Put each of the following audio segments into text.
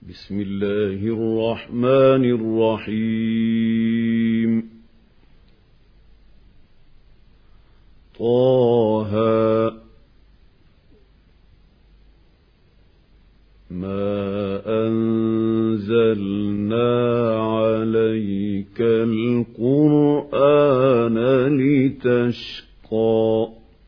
بسم الله الرحمن الرحيم طه ما أنزلنا عليك القرآن لتشقى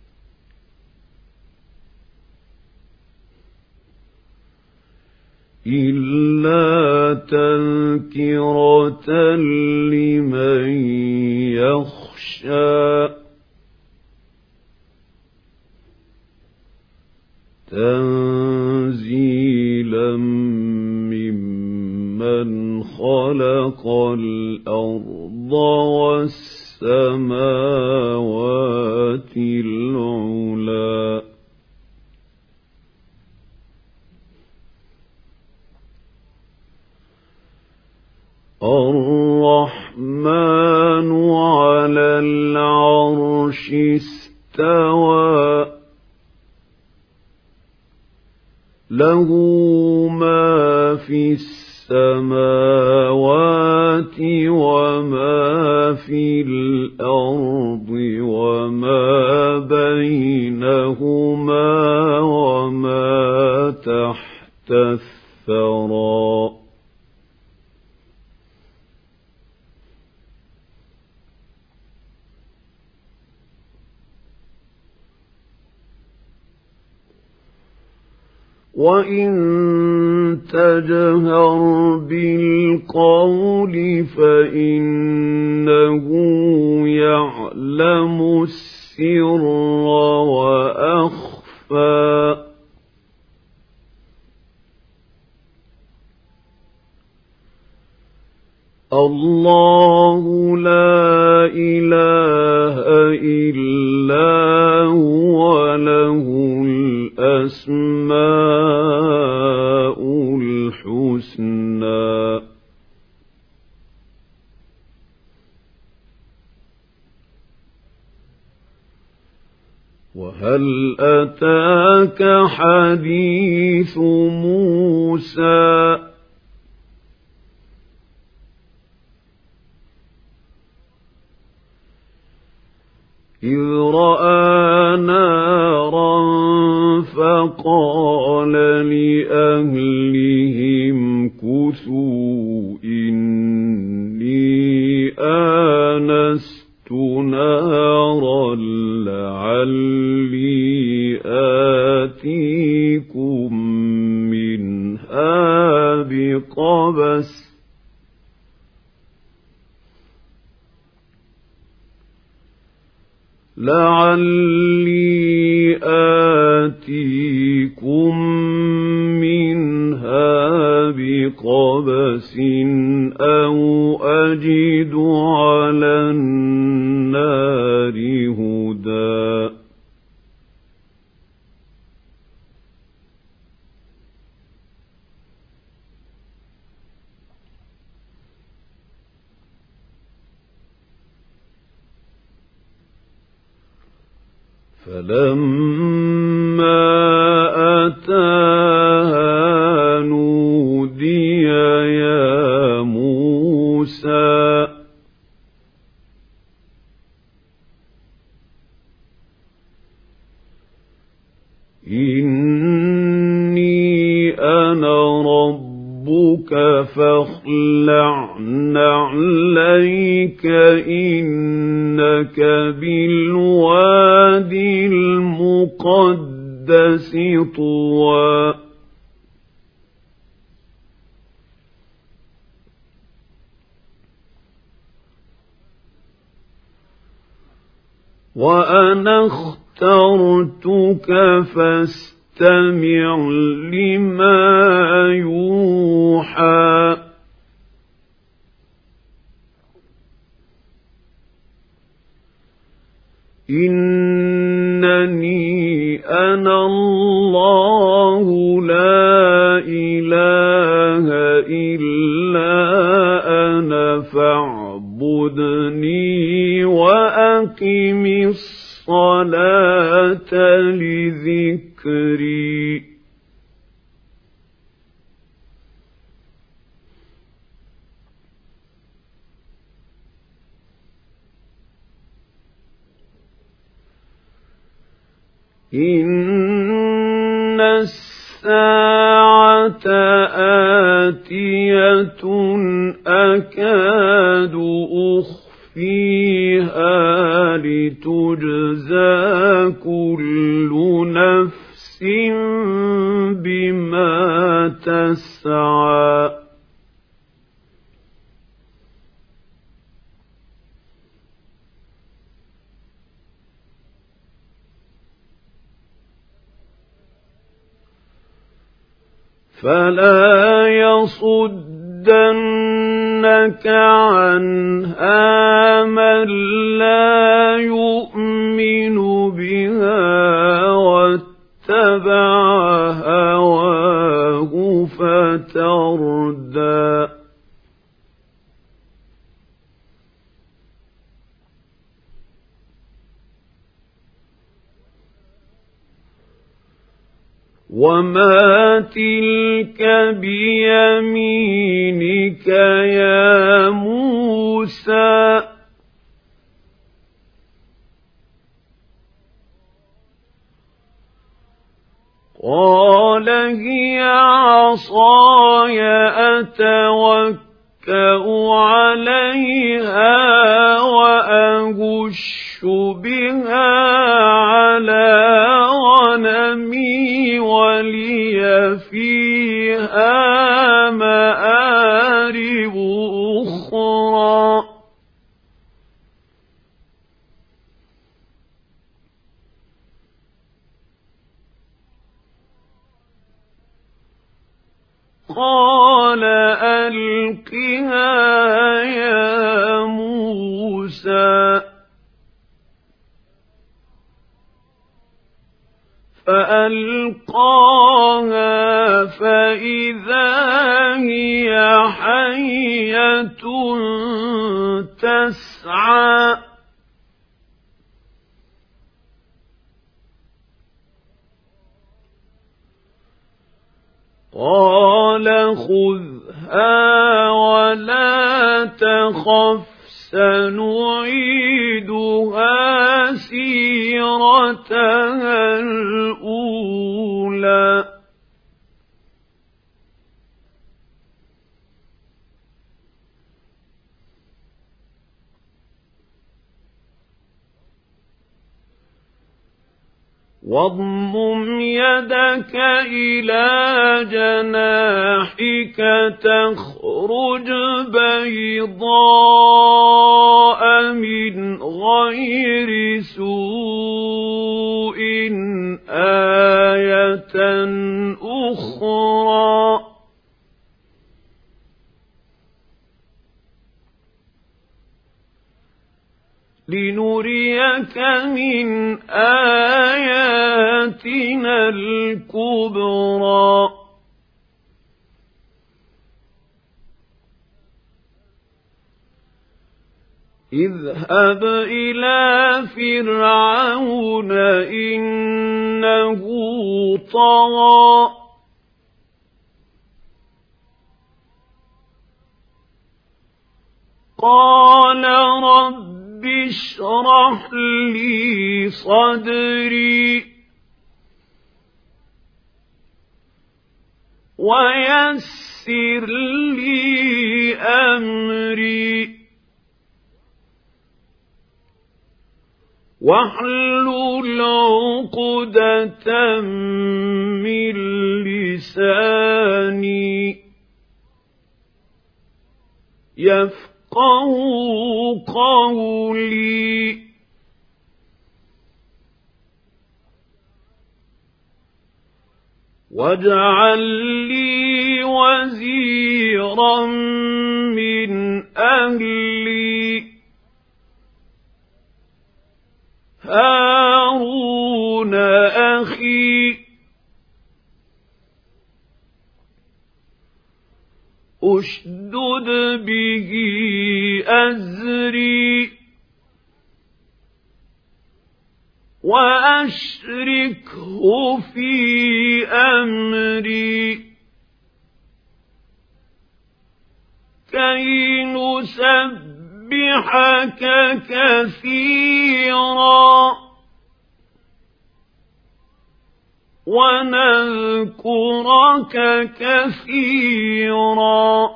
إلا تذكرة لمن يخشى تنزيلا ممن خلق الأرض والسماوات العلى الرحمن على العرش استوى له ما في السماوات وما في الأرض وما بينهما وما تحت الثرى وَإِن تَجْهَرْ بِالْقَوْلِ فَإِنَّهُ يَعْلَمُ السِّرَّ وَأَخْفَى الله لا إله إلا هو له الأسماء الحسنى وهل أتاك حديث موسى إذ رأى نارا فقال لأهلهم كثوا إني آنست نارا لعلي آتيكم منها بقبس أو أجد على النار هدى فلما أتاها نودي يا موسى إني أنا ربك فاخلع نعليك إنك بالوادي المقدس طوى وأنا اخترتك فاستمع لما يوحى إنني أنا الله لا إله إلا أنا فاعبدني وأقم الصلاة لذكري إن الساعة آتية أكاد أخفيها لتجزى كل نفس بما تسعى فلا يصدنك عنها من لا يؤمن بها واتبع هواه فتردى وما تلك بيمينك يا موسى قال هي عصاي أتوكأ عليها وأهش بها على غنمي ولي فيها مآرب أخرى قال ألقها يا موسى فألقاها فإذا هي حية تسعى قال خذها ولا تخف سنعيدها سيرتها الأولى واضمم يدك إلى جناحك تخرج بيضاء من غير سوء آية أخرى لنريك من آياتنا الكبرى اذهب إلى فرعون إنه طغى قال رب اشرح لي صدري ويسر لي أمري واحلل عقدة من لساني يفقهوا قولي واجعل لي وزيرا من أهلي هارون أخي أشدد به أزري وأشركه في أمري كي نسبحك كثيرا ونذكرك كثيرا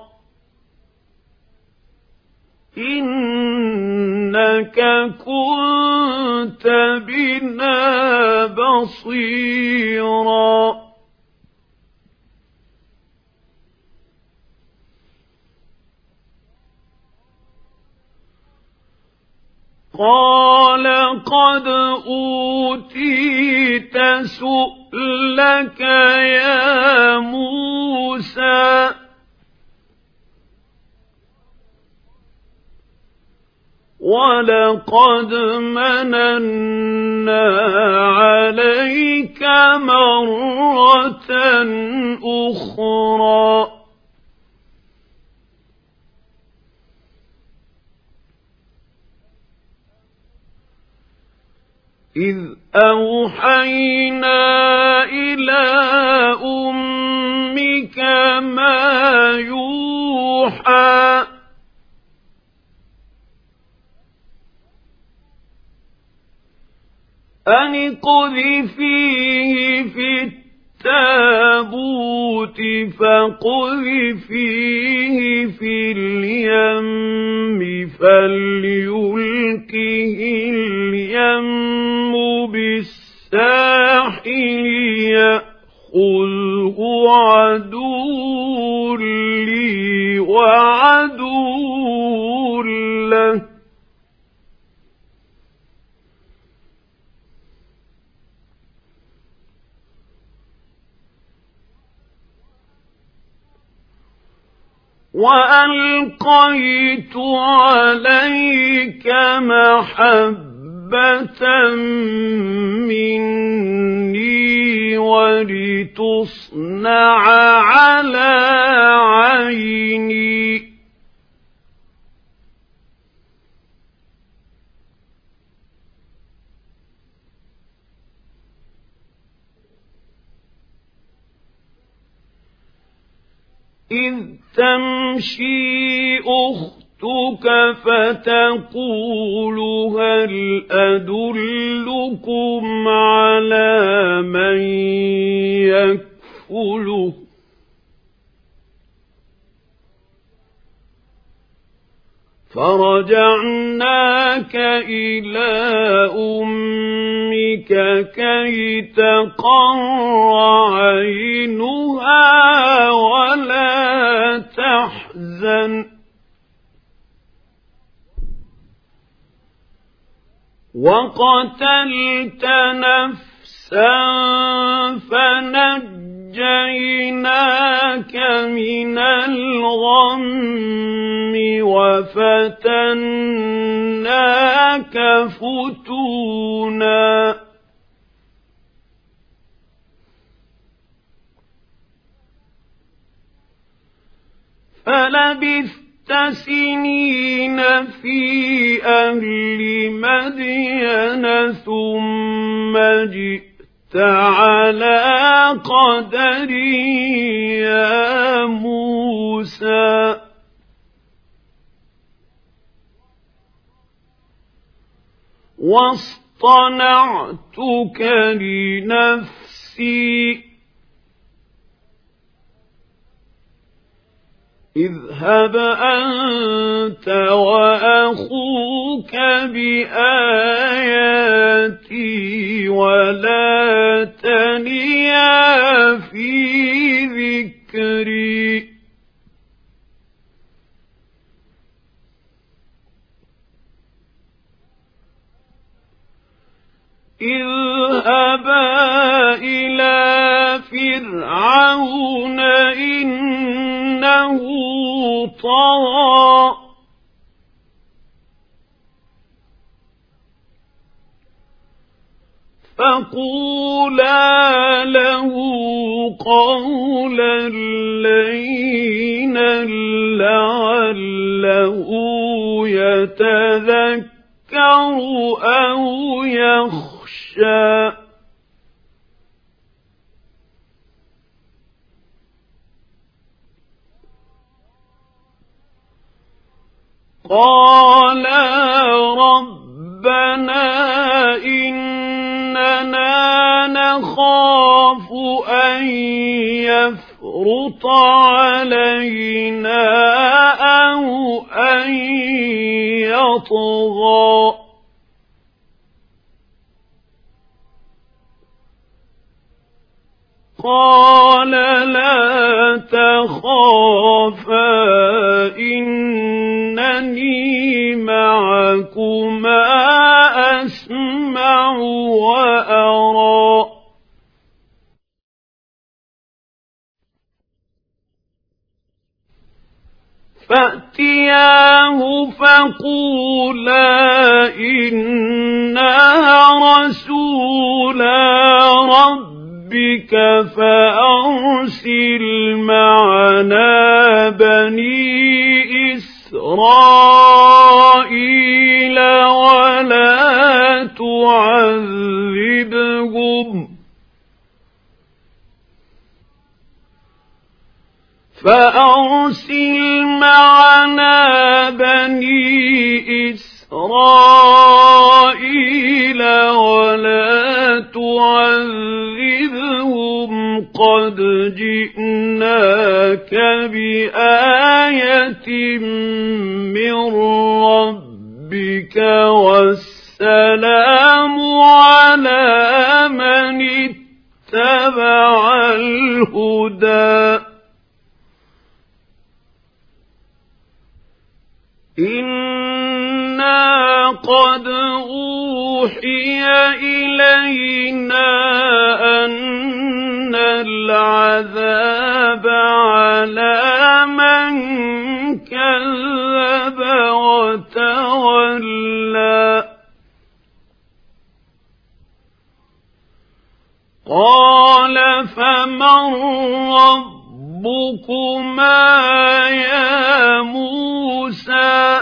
إنك كنت بنا بصيرا قال قد أوتيت سؤلك يا موسى ولقد مننا عليك مرة أخرى إذ أوحينا إلى أمك ما يوحى أن اقذفيه في التابوت فاقذفيه في اليم فليلقه اليم بالساحل يأخذه عدو لي وعدو له وألقيت عليك محبة مني ولتصنع على عيني إذ تمشي أختك فتقول هل أدلكم على من يكفله فرجعناك إلى أمك كي تقر عينها ولا تحزن وقتلت نفسا فنجيناك من الغم وفتناك فتونا فلبثت سنين في أهل مدين ثم جئت على قدري يا موسى واصطنعتك لنفسي اذهب أنت وأخوك بآياتي ولا تنيا في ذكري اذهبا إلى فرعون إنه طغى فقولا له قولا لينا لعله يتذكر أو يخشى قالا ربنا إننا نخاف نخاف أن يفرط علينا أو أن يطغى قال لا تخافا إنني معكما أسمع وأرى فأتياه فقولا إنا رسولا ربك فأرسل معنا بني إسرائيل ولا تعذبهم فأرسل معنا بني إسرائيل ولا تعذبهم قد جئناك بآية من ربك والسلام على من اتبع الهدى إنا قد أوحي إلينا أن العذاب على من كذب وتولى قال فمن ربكما يا موسى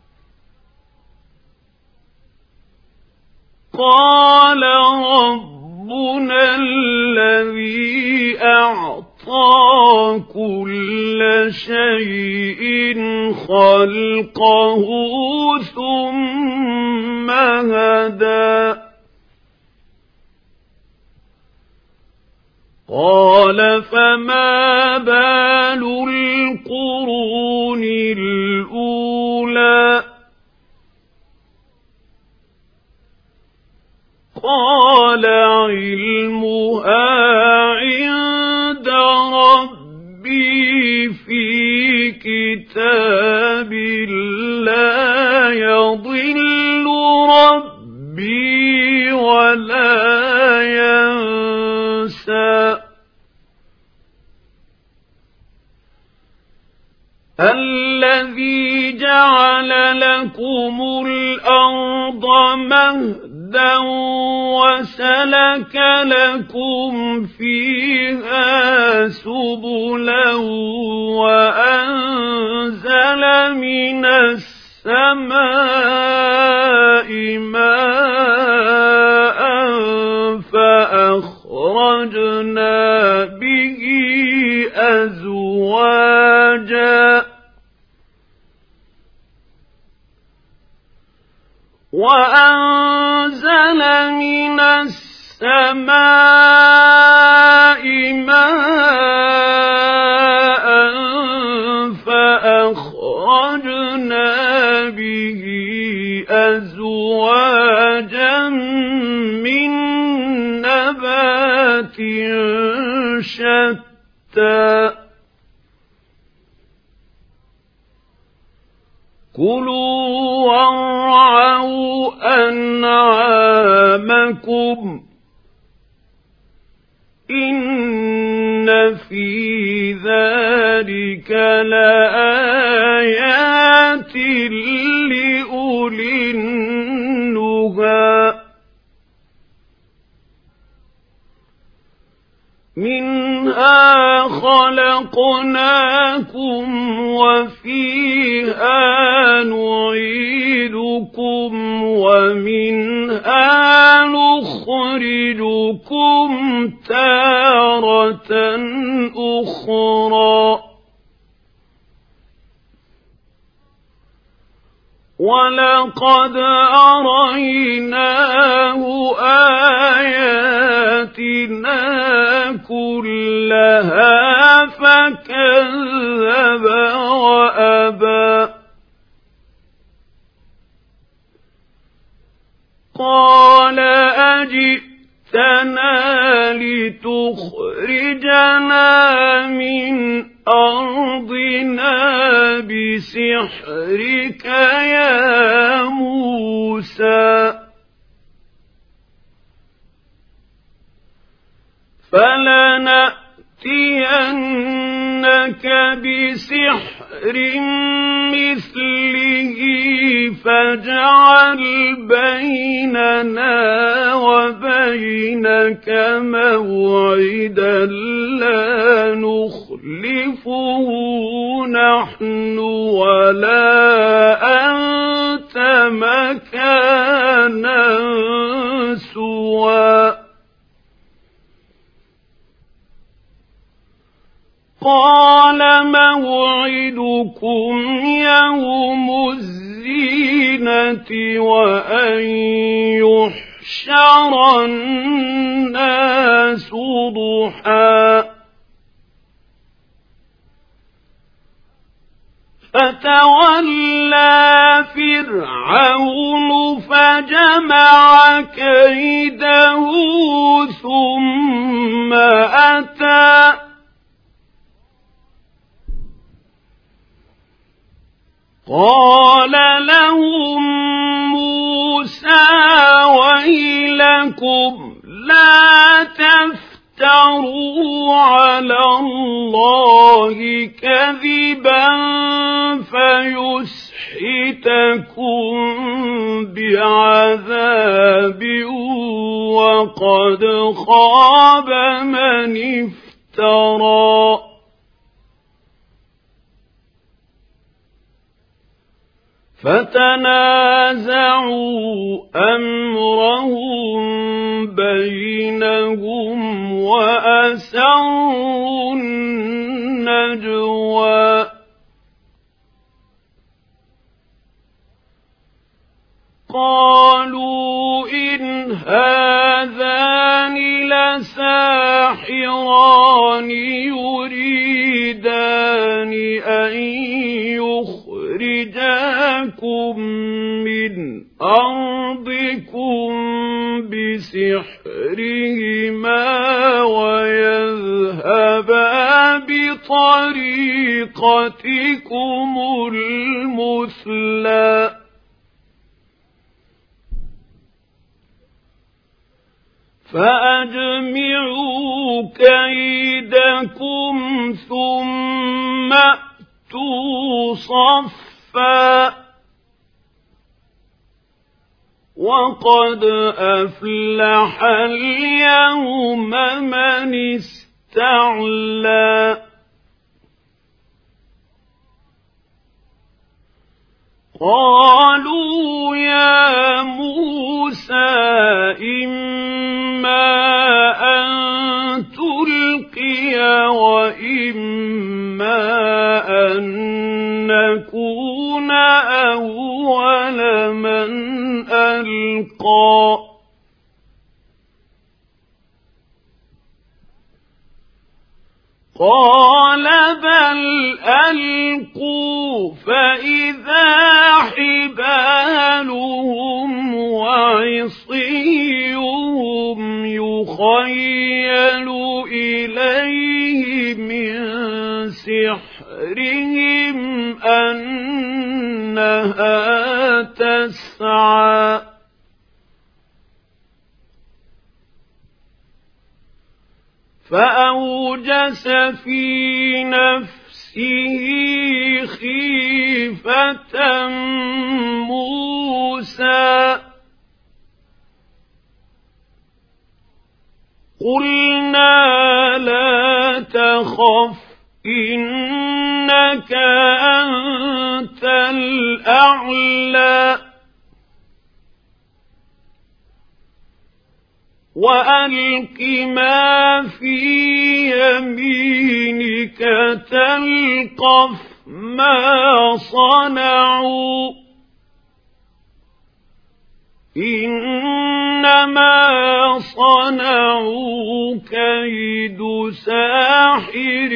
قال ربنا الذي أعطى كل شيء خلقه ثم هدى قال فما بال القرون الأولى قال علمها عند ربي في كتاب لا يضل ربي ولا ينسى الذي جعل لكم الأرض مهدا وسلك لكم فيها سبلا وأنزل من السماء ماء فأخرجنا به أزواجا وأنزل من السماء ماء فأخرجنا به أزواجا من نبات شتى كلوا وارعوا أنعامكم إن في ذلك لآيات لأولي النهى منها خلقناكم وفيها نعيدكم ومنها نخرجكم تارة أخرى وَلَقَدْ أَرَيْنَاهُ آيَاتِنَا كُلَّهَا فَكَذَّبَ وَأَبَى قَالَ أَجِئْتَنَا لِتُخْرِجَنَا مِنْ أَرْضِنَا بِسِحْرِكَ يَا مُوسَى فَلَنَأْتِيَنَّكَ بِسِحْرٍ مِثْلِهِ فَاجْعَلْ بَيْنَنَا وَبَيْنَكَ مَوْعِدًا لَّا نُخْلِفُهُ نَحْنُ وَلَا أَنتَ مَكَانًا سُوًى قَالَ مَوْعِدُكُمْ يَوْمُ الزِّينَةِ وَأَن يُحْشَرَ النَّاسُ ضُحًى فَتَوَلَّى فِرْعَوْنُ فَجَمَعَ كَيْدَهُ ثُمَّ أَتَىٰ قَالَ لَهُم مُوسَىٰ وَيْلَكُمْ لَا تَفْتَرُوا عَلَى اللَّهِ كَذِبًا فَيُسْحِتَكُم بِعَذَابٍ وَقَدْ خَابَ مَنِ افْتَرَىٰ فَتَنَازَعُوا أَمْرَهُم بَيْنَهُمْ وَأَسَرُّوا النَّجْوَىٰ قَالُوا إِنْ هَٰذَانِ لَسَاحِرَانِ يُرِيدَانِ أَن يُخْرِجَاكُم مِّنْ أَرْضِكُم بِسِحْرِهِمَا وَيَذْهَبَا بِطَرِيقَتِكُمُ الْمُثْلَىٰ فَأَجْمِعُوا كَيْدَكُمْ ثُمَّ أْتُوا صَفًّا وَقَدْ أَفْلَحَ الْيَوْمَ مَنِ اسْتَعْلَىٰ قَالُوا يَا مُوسَىٰ إِمَّا أَن تُلْقِيَ وَإِمَّا أَن نَّكُونَ أَوَّلَ مَنْ أَلْقَىٰ قَالَ بَلْ أَلْقُوا فَإِذَا حِبَالُهُمْ وَعِصِيُّهُمْ يُخَيَّلُ إِلَيْهِ مِن سِحْرِهِمْ أَنَّهَا تَسْعَىٰ فَأَوْجَسَ فِي نَفْسِهِ خِيفَةً مُوسَىٰ قُلْنَا لَا تَخَفْ إِنَّكَ أَنتَ الْأَعْلَىٰ وَأَلْقِ مَا فِي يَمِينِكَ تَلْقَفْ مَا صَنَعُوا إنما صنعوا كيد ساحر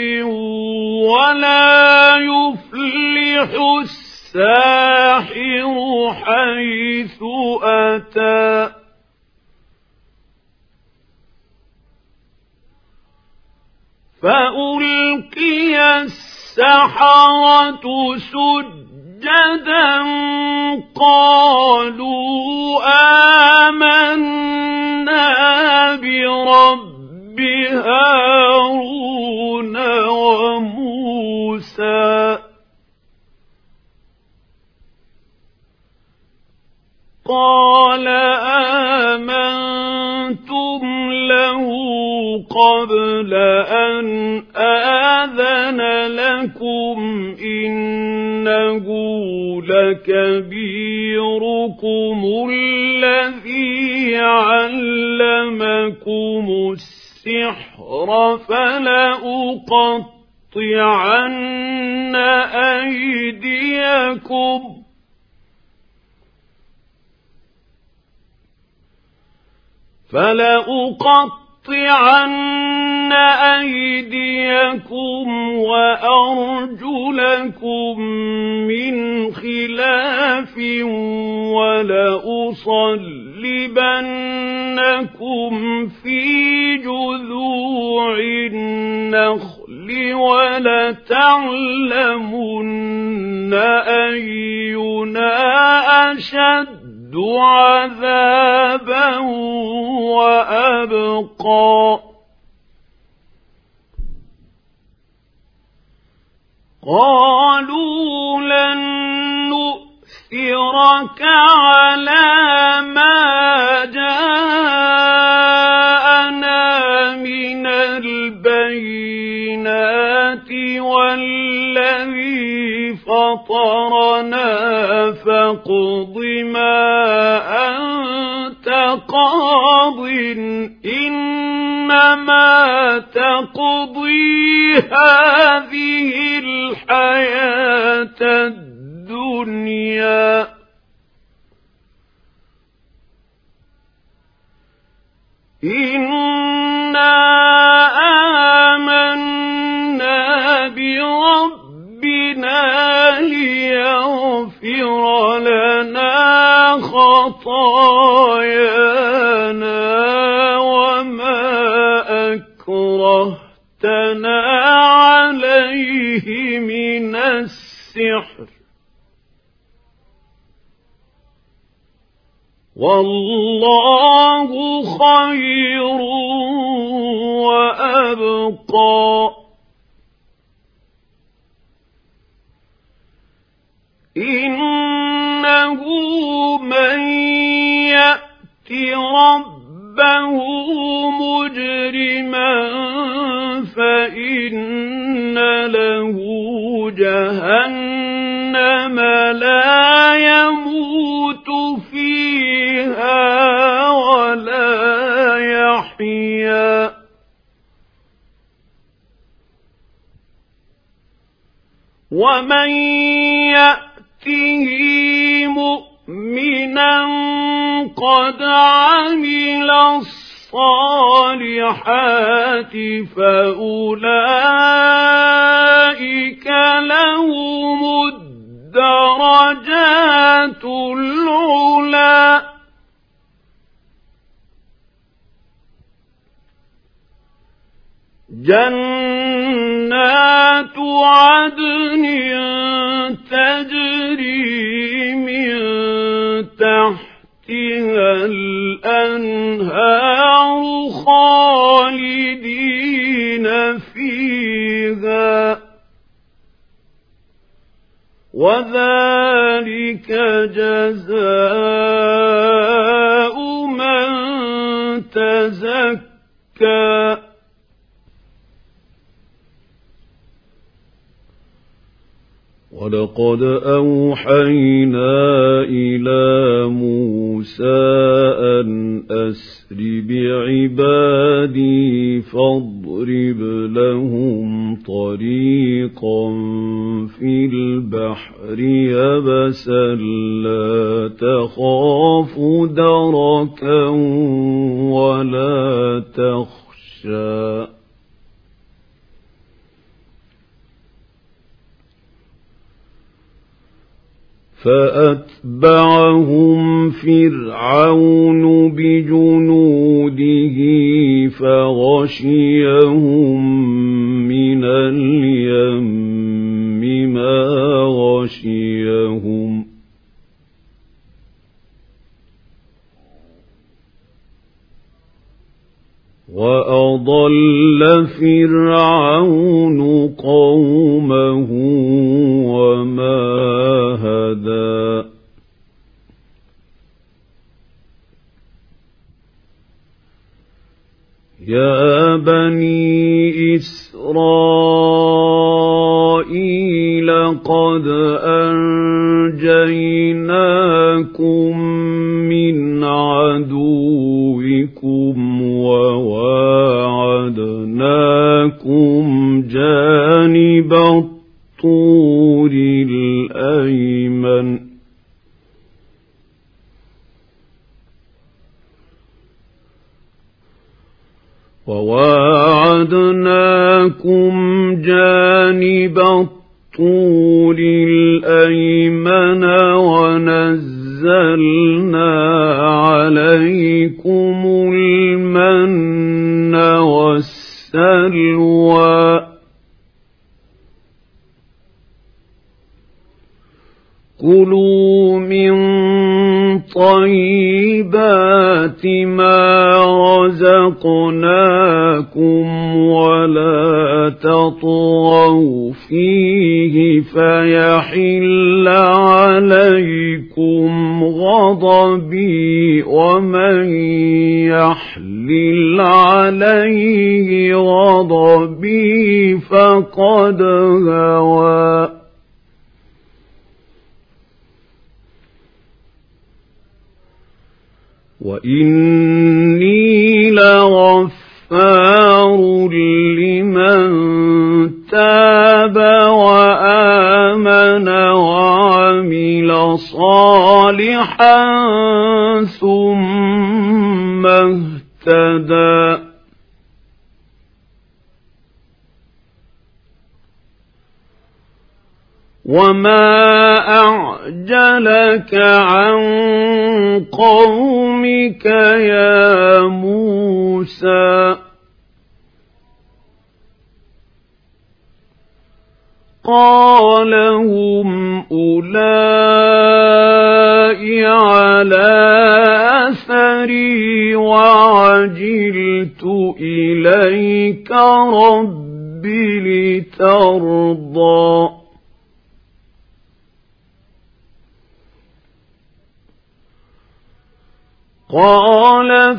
ولا يفلح الساحر حيث أتى فألقي السحرة سجدا قالوا آمنا برب هارون وموسى قال آمنتم له قبل أن آذن لكم إنه لكبيركم الذي علمكم السحر فلأقطعن أيديكم وأرجلكم من خلاف ولأصلبنكم في جذوع النخل ولتعلمن أينا أشد عذابا وأبقى قالوا لن نؤثرك على ما جاءنا من البينات والذي فطرنا فاقض ما أنت قاض إنما تقضي هذه الحياة الدنيا إنا آمنا بربنا ليغفر لنا خطايانا وما أكرهتنا عليه من السحر والله خير وأبقى إنه من يأت ربه مجرما فإن له جهنم لا يموت فيها ولا يحيا ومن يأته مؤمنا قد عمل الصالحات فأولئك لهم الدرجات العلى جنات عدن تجري من تحتها الأنهار خالدين فيها وذلك جزاء من تزكى ولقد أوحينا إلى موسى أن أسر بعبادي فاضرب لهم طريقا في البحر يبسا لا تخاف دركا ولا تخشى فأتبعهم فرعون بجنوده فغشيهم من اليم ما غشيهم وأضل فرعون قومه وما هدى يا بني إسرائيل قد أنجيناكم من عدوكم وواعدناكم جانب الطور الأيمن ونزلنا عليكم المن والسلوى كلوا من طيبات ما رزقناكم ولا تطغوا فيه فيحل عليكم غضبي ومن يحلل عليه غضبي فقد هوى وإني لغفار لمن تاب وآمن وعمل صالحا ثم اهتدى وما أعجلك عن قومك يا موسى قال هم أولئك على أثري وعجلت إليك رب لترضى قال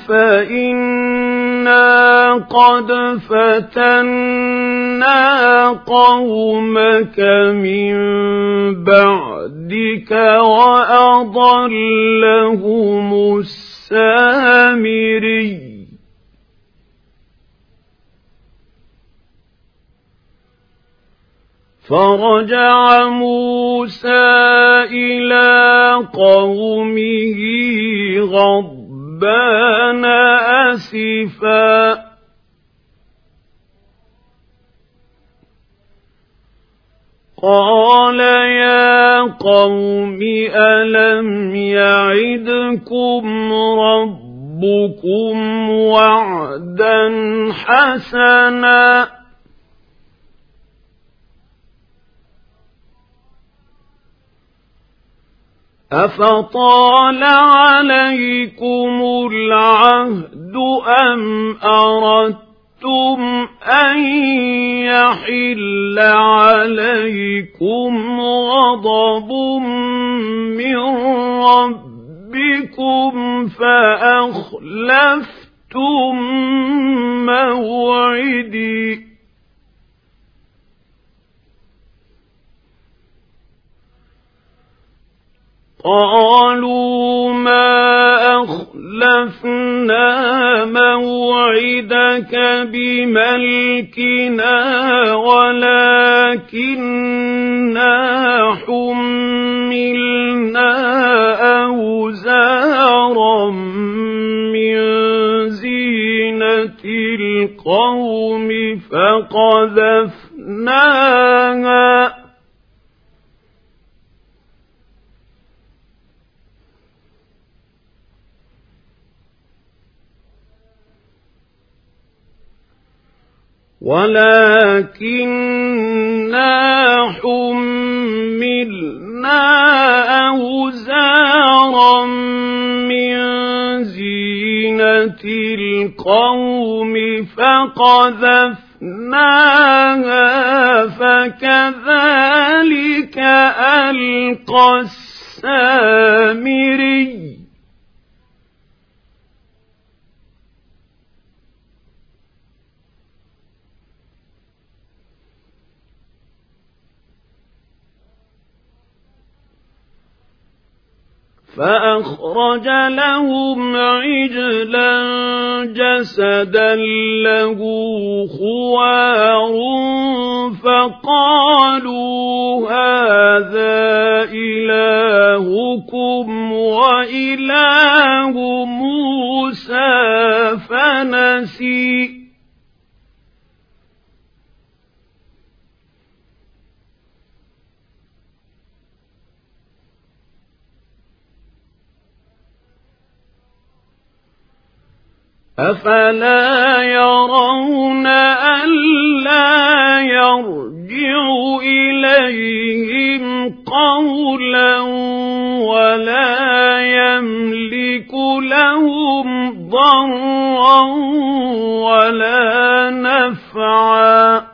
فإنا قد فتنا قومك من بعدك وأضلهم السامري فرجع موسى إلى قومه غضبان أسفا قال يا قوم ألم يعدكم ربكم وعدا حسنا أفطال عليكم العهد أم أردتم أن يحل عليكم غضب من ربكم فأخلفتم موعدي قالوا ما أخلفنا موعدك بملكنا ولكننا حملنا أوزارا من زينة القوم فقذفناها أوزارا من زينة القوم فقذفناها فكذلك ألقى السامري فأخرج لهم عجلا جسدا له خوار فقالوا هذا إلهكم وإله موسى فنسي أفلا يرون ألا يرجع إليهم قولا ولا يملك لهم ضرا ولا نفعا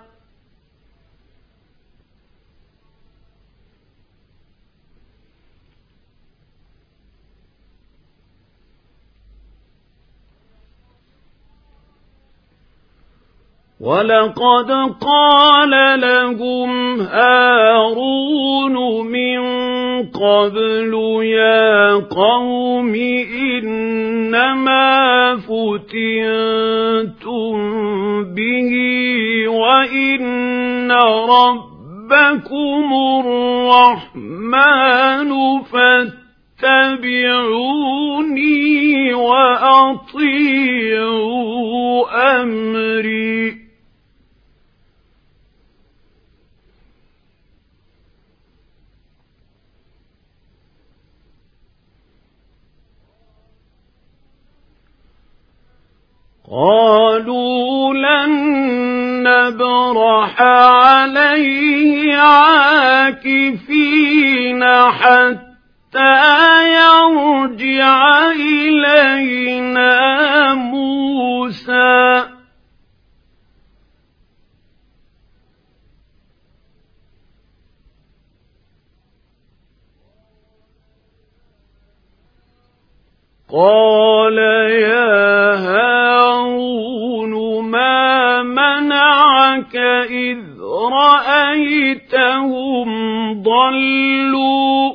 ولقد قال لهم هارون من قبل يا قوم إنما فتنتم به وإن ربكم الرحمن فاتبعوني وأطيعوا أمري قالوا لن نبرح عليه عاكفين حتى يرجع إلينا موسى قال يا هارون ما منعك إذ رأيتهم ضلوا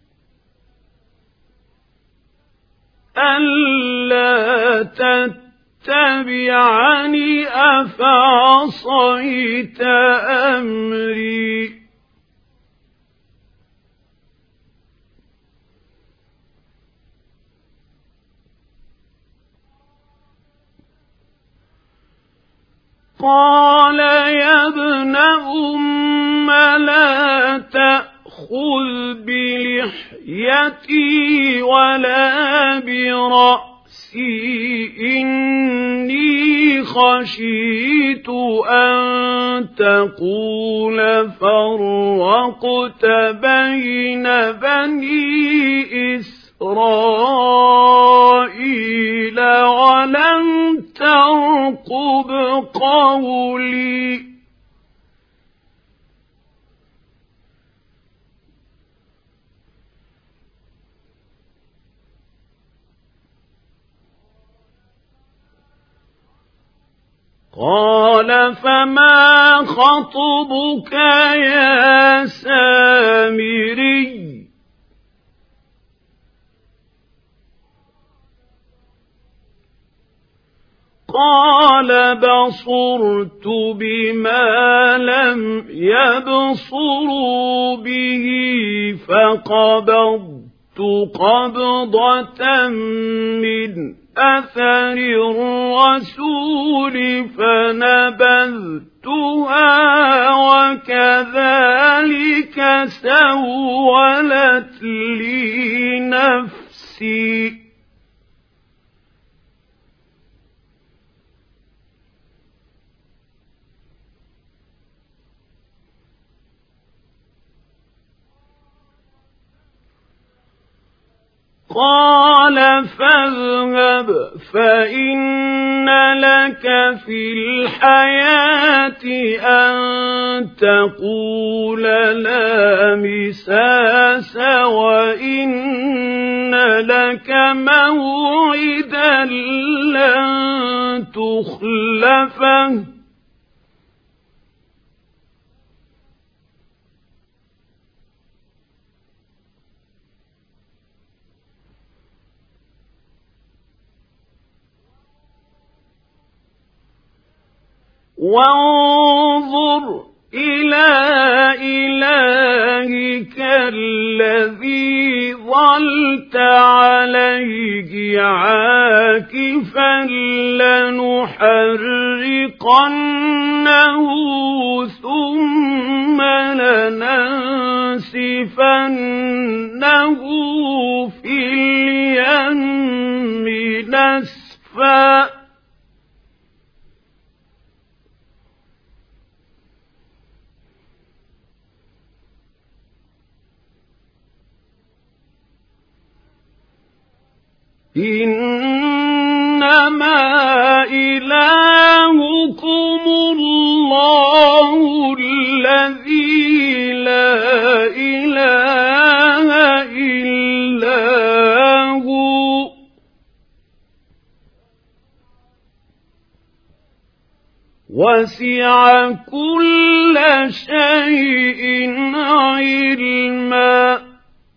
ألا تتبعني أفعصيت أمري قال يا ابن أم لا تأخذ بلحيتي ولا برأسي إني خشيت أن تقول فرقت بين بني إسرائيل ولم ترقب قولي قال فما خطبك يا سامري قال بصرت بما لم يبصروا به فقبضت قبضة من أثر الرسول فنبذتها وكذلك سولت لي نفسي. قال فاذهب فإن لك في الحياة أن تقول لا مساس وإن لك موعدا لن تخلفه وانظر إلى إلهك الذي ظلت عليه عاكفا لنحرقنه ثم لننسفنه في اليم نسفا. إنما إلهكم الله الذي لا إله إلا هو وسع كل شيء علما.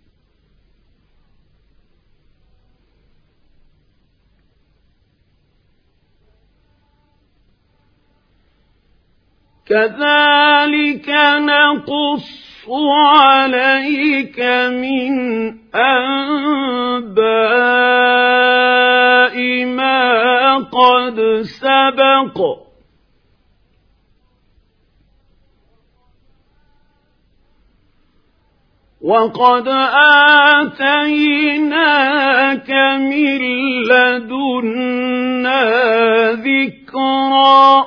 كذلك نقص عليك من أنباء ما قد سبق وقد آتيناك من لدنا ذكرا.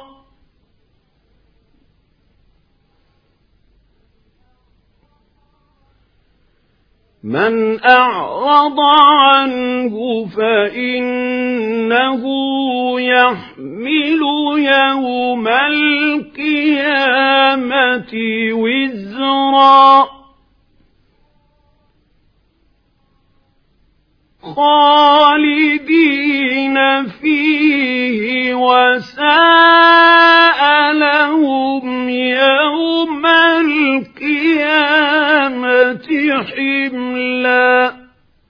من أعرض عنه فإنه يحمل يوم القيامة وزرا خالدين فيه وساء لهم يوم القيامة حملا.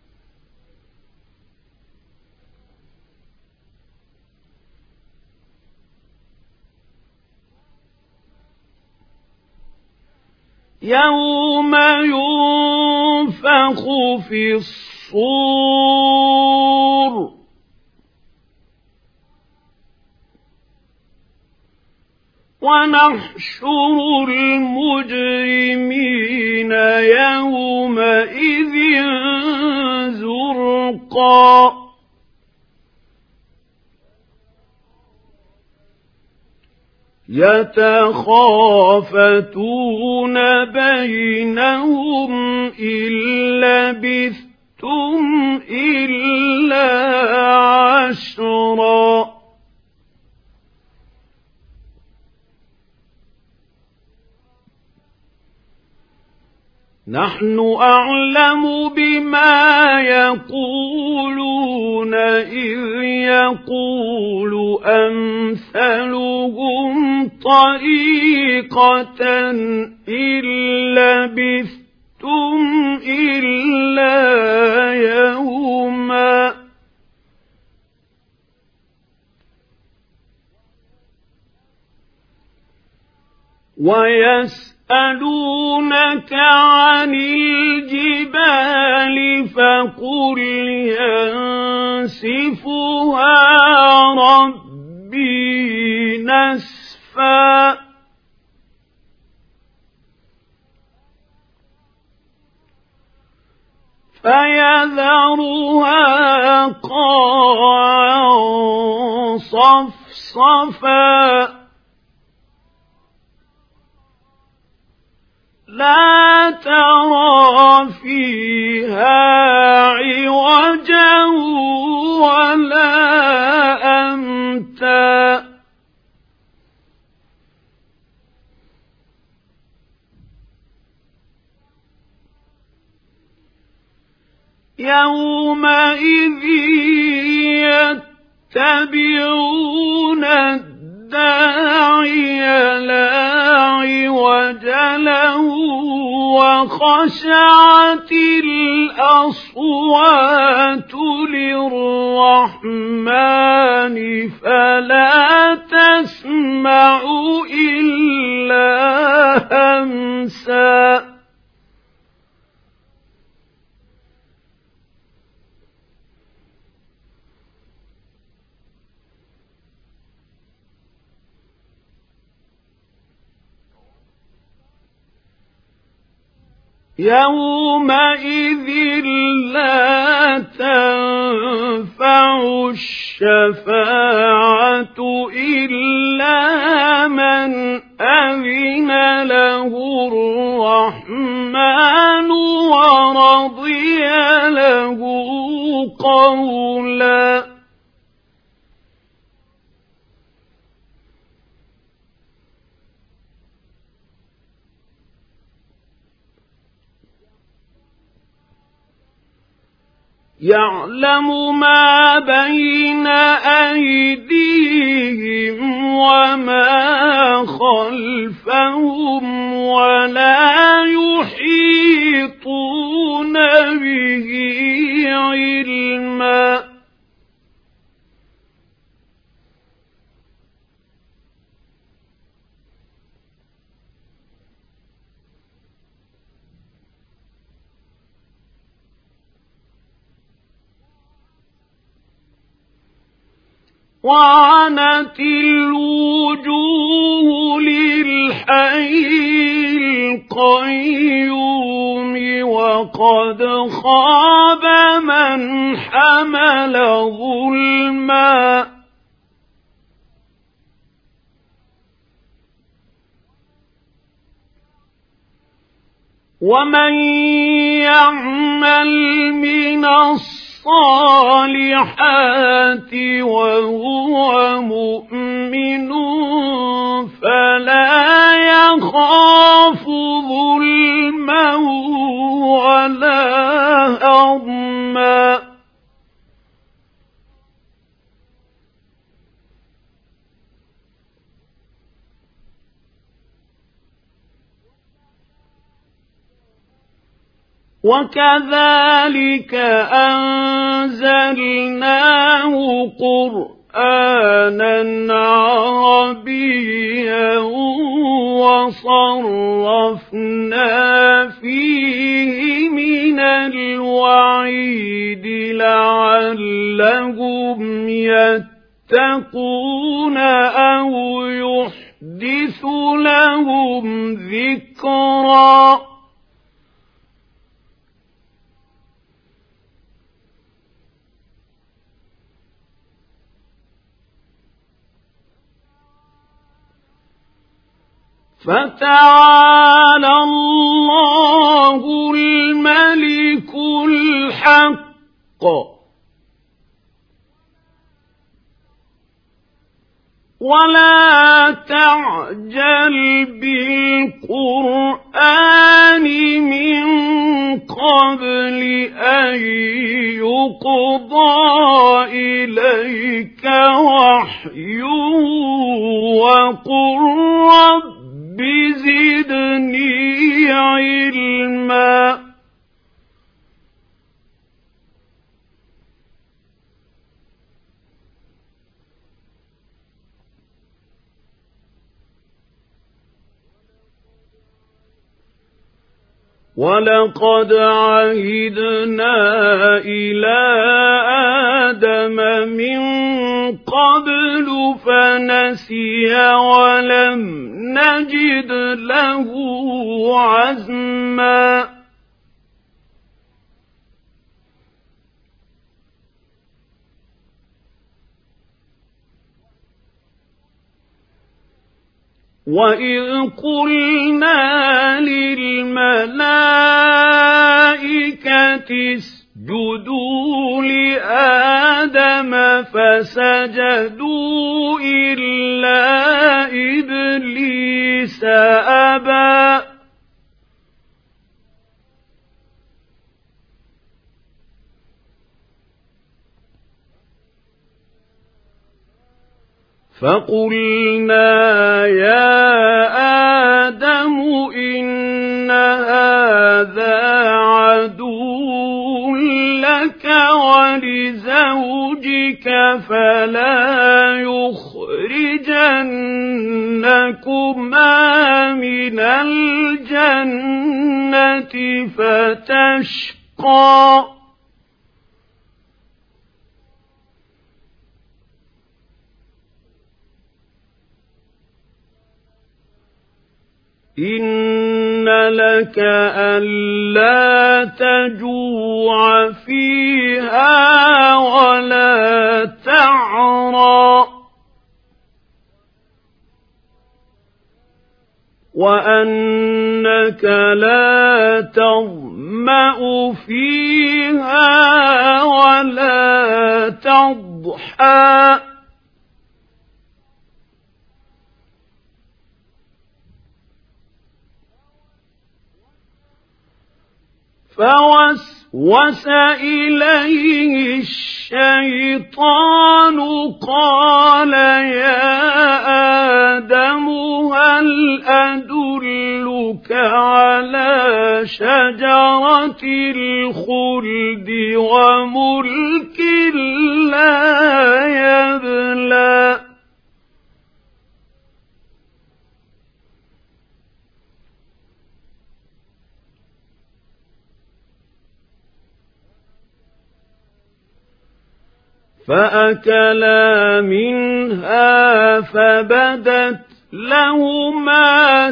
يوم ينفخ في الصور ونحشر المجرمين يومئذ زرقا يتخافتون بينهم إن لبثتم إلا عشرا. نحن أعلم بما يقولون إذ يقول أمثلهم طريقة إن لبثتم إلا يوما ويسألونك عن الجبال فقل ينسفها ربي نسفا فيذرها قاعا صفصفا لا ترى فيها عوجا ولا أمتا يومئذ يتبعون الداعي لا عوج له وخشعت الأصوات للرحمن فلا تسمع إلا همسا يومئذ لا تنفع الشفاعة إلا من أذن له الرحمن ورضي له قولا يعلم ما بين أيديهم وما خلفهم ولا يحيطون به علما وعنت الوجوه للحي القيوم وقد خاب من حمل ظلما ومن يعمل من الصالحات وهو مؤمن فلا يخاف ظلما ولا هضما وكذلك أنزلناه قرآنا عربيا وصرفنا فيه من الوعيد لعلهم يتقون أو يحدث لهم ذكرا فتعالى الله الملك الحق ولا تعجل بالقرآن من قبل أن يقضى إليك وحيه وقل رب زدني علما ولقد عهدنا إلى آدم من قبل فنسي ولم نجد له عزما وَإِذْ قُلْنَا لِلْمَلَائِكَةِ اسْجُدُوا لِآدَمَ فَسَجَدُوا إِلَّا إِبْلِيسَ أَبَى فَقُلْنَا يَا آدَمُ إِنَّ هَذَا عَدُوٌّ لَكَ وَلِزَوْجِكَ فَلَا يُخْرِجَنَّكُمَا مِنَ الْجَنَّةِ فَتَشْقَىٰ إِنَّ لَكَ أَلَّا تَجُوعَ فِيهَا وَلَا تَعْرَىٰ وَأَنَّكَ لَا تَظْمَأُ فِيهَا وَلَا تَضْحَىٰ فَوَسْوَسَ إِلَيْهِ الشَّيْطَانُ قَالَ يَا آدَمُ هَلْ أَدُلُّكَ عَلَىٰ شَجَرَةِ الْخُلْدِ وَمُلْكٍ لَّا يَبْلَىٰ فَأَكَلَا مِنْهَا فَبَدَتْ لَهُمَا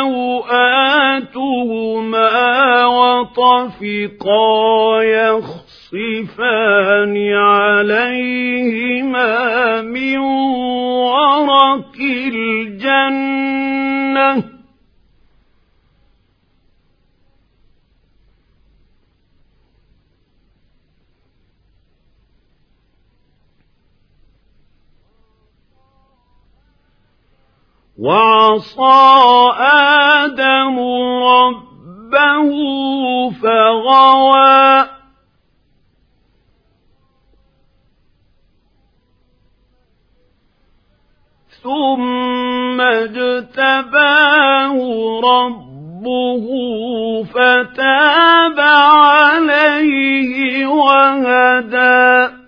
سَوْآتُهُمَا وَطَفِقَا يَخْصِفَانِ عَلَيْهِمَا مِنْ وَرَقِ الْجَنَّةِ وَعَصَىٰ آدَمُ رَبَّهُ فَغَوَىٰ ثُمَّ اجْتَبَاهُ رَبُّهُ فَتَابَ عَلَيْهِ وَهَدَىٰ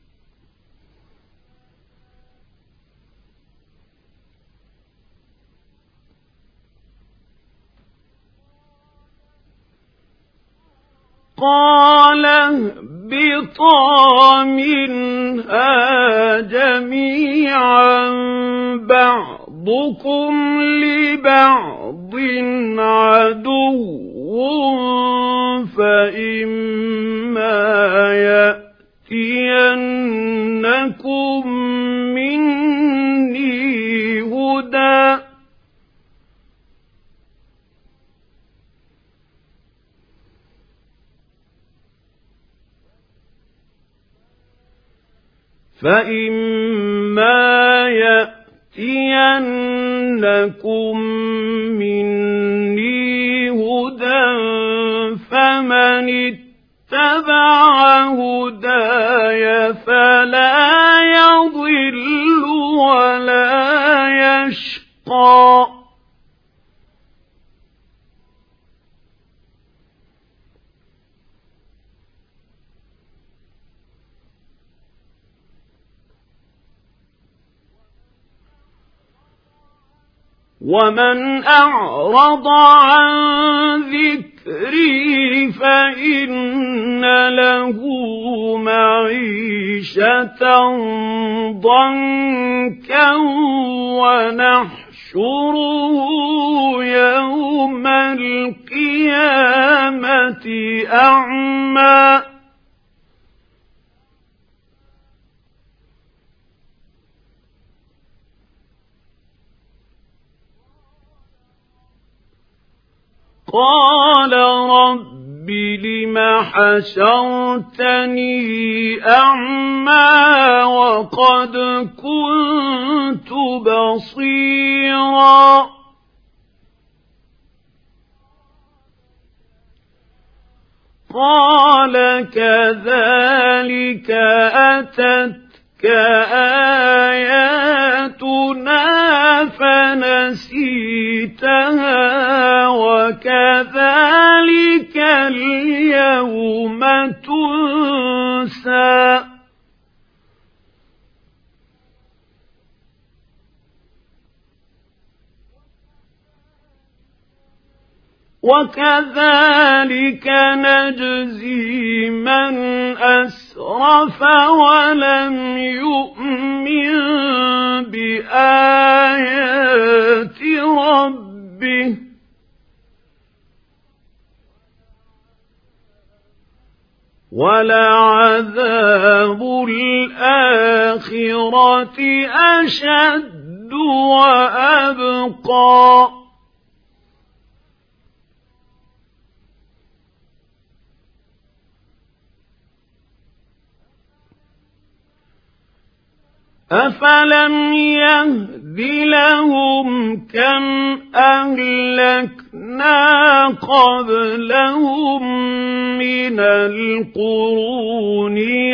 قَالَ اهْبِطَا مِنْهَا جَمِيعًا بَعْضُكُمْ لِبَعْضٍ عَدُوٌّ فَإِمَّا يَأْتِيَنَّكُم مِّنِّي هُدًى فَمَنِ اتَّبَعَ هُدَايَ فَلَا يَضِلُّ وَلَا يَشْقَىٰ وَمَنْ أَعْرَضَ عَن ذِكْرِي يسري فإن له معيشة ضنكا ونحشره يوم القيامة أعمى قال رب لم حشرتني أعمى وقد كنت بصيرا قال كذلك أتتك آياتنا فنسيتها وكذلك اليوم تنسى وكذلك نجزي من أسرف ولم يؤمن بآيات ربه ولعذاب الآخرة أشد وأبقى أفلم يهد لهم كم أهلكنا قبلهم من القرون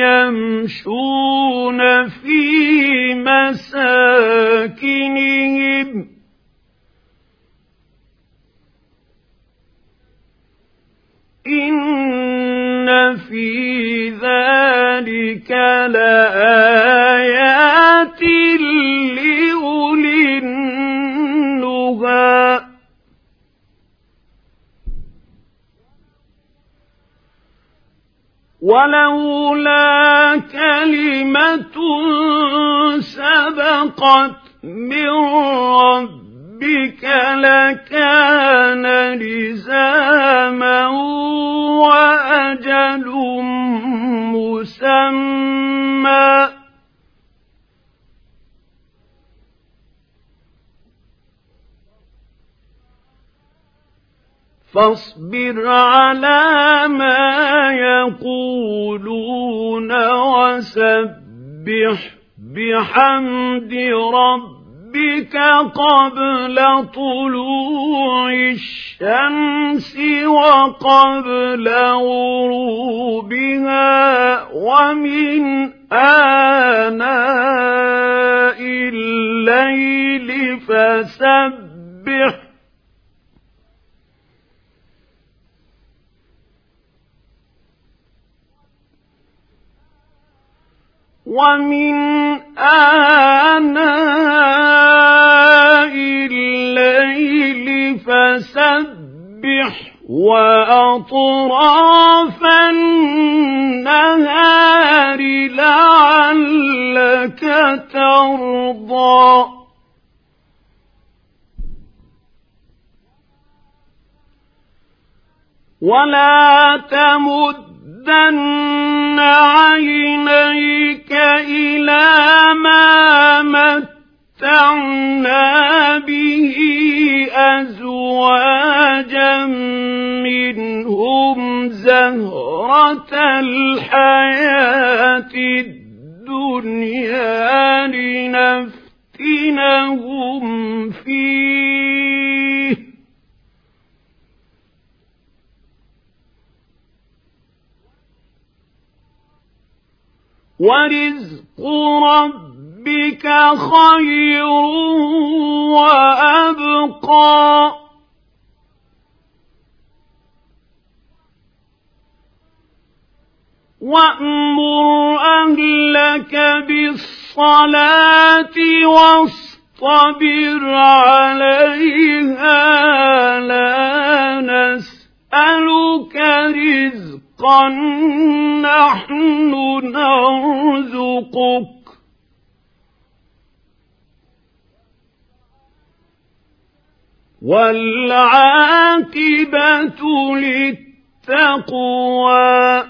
يمشون في مساكنهم إن في ذلك لآيات لأولي النهى ولولا كلمة سبقت من ربك لكان لزاما وأجل مسمى فاصبر على ما يقولون وسبح بحمد ربك قبل طلوع الشمس وقبل غروبها ومن آناء الليل فسبح ومن آناء الليل فسبح وأطراف النهار لعلك ترضى ولا تمدن عينيك إلى ما متعنا به أزواجا منهم زهرة الحياة الدنيا لنفتنهم فيه ورزق ربك خير وأبقى وأمر أهلك بالصلاة واصطبر عليها لا نسألك رزقا نحن نرزقك والعاقبة للتقوى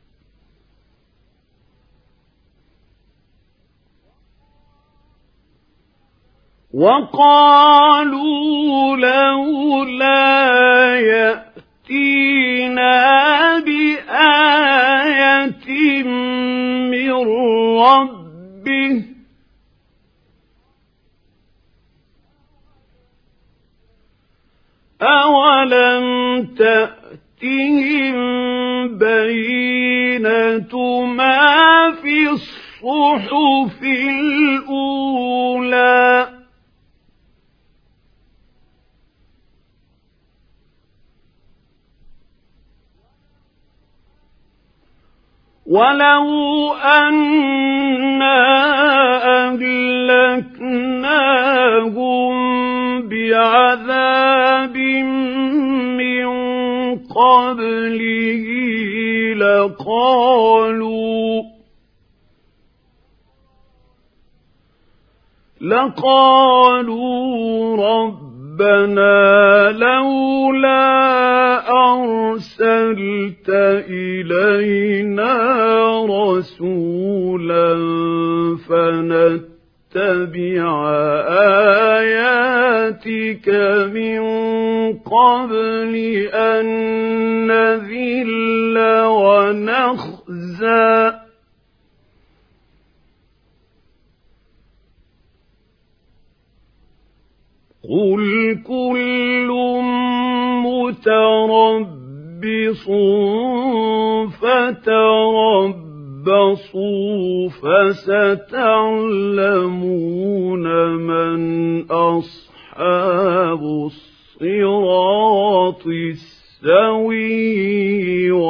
وقالوا لولا يأتينا بآية من ربه أولم تأتهم بينة ما في الصحف الأولى ولو أنا أهلكناهم بعذاب من قبله لقالوا ربنا لولا أرسلت إلينا رسولا فنتبع آياتك من قبل أن نذل ونخزى قل كل متربص فتربصوا فستعلمون من أصحاب الصراط السوي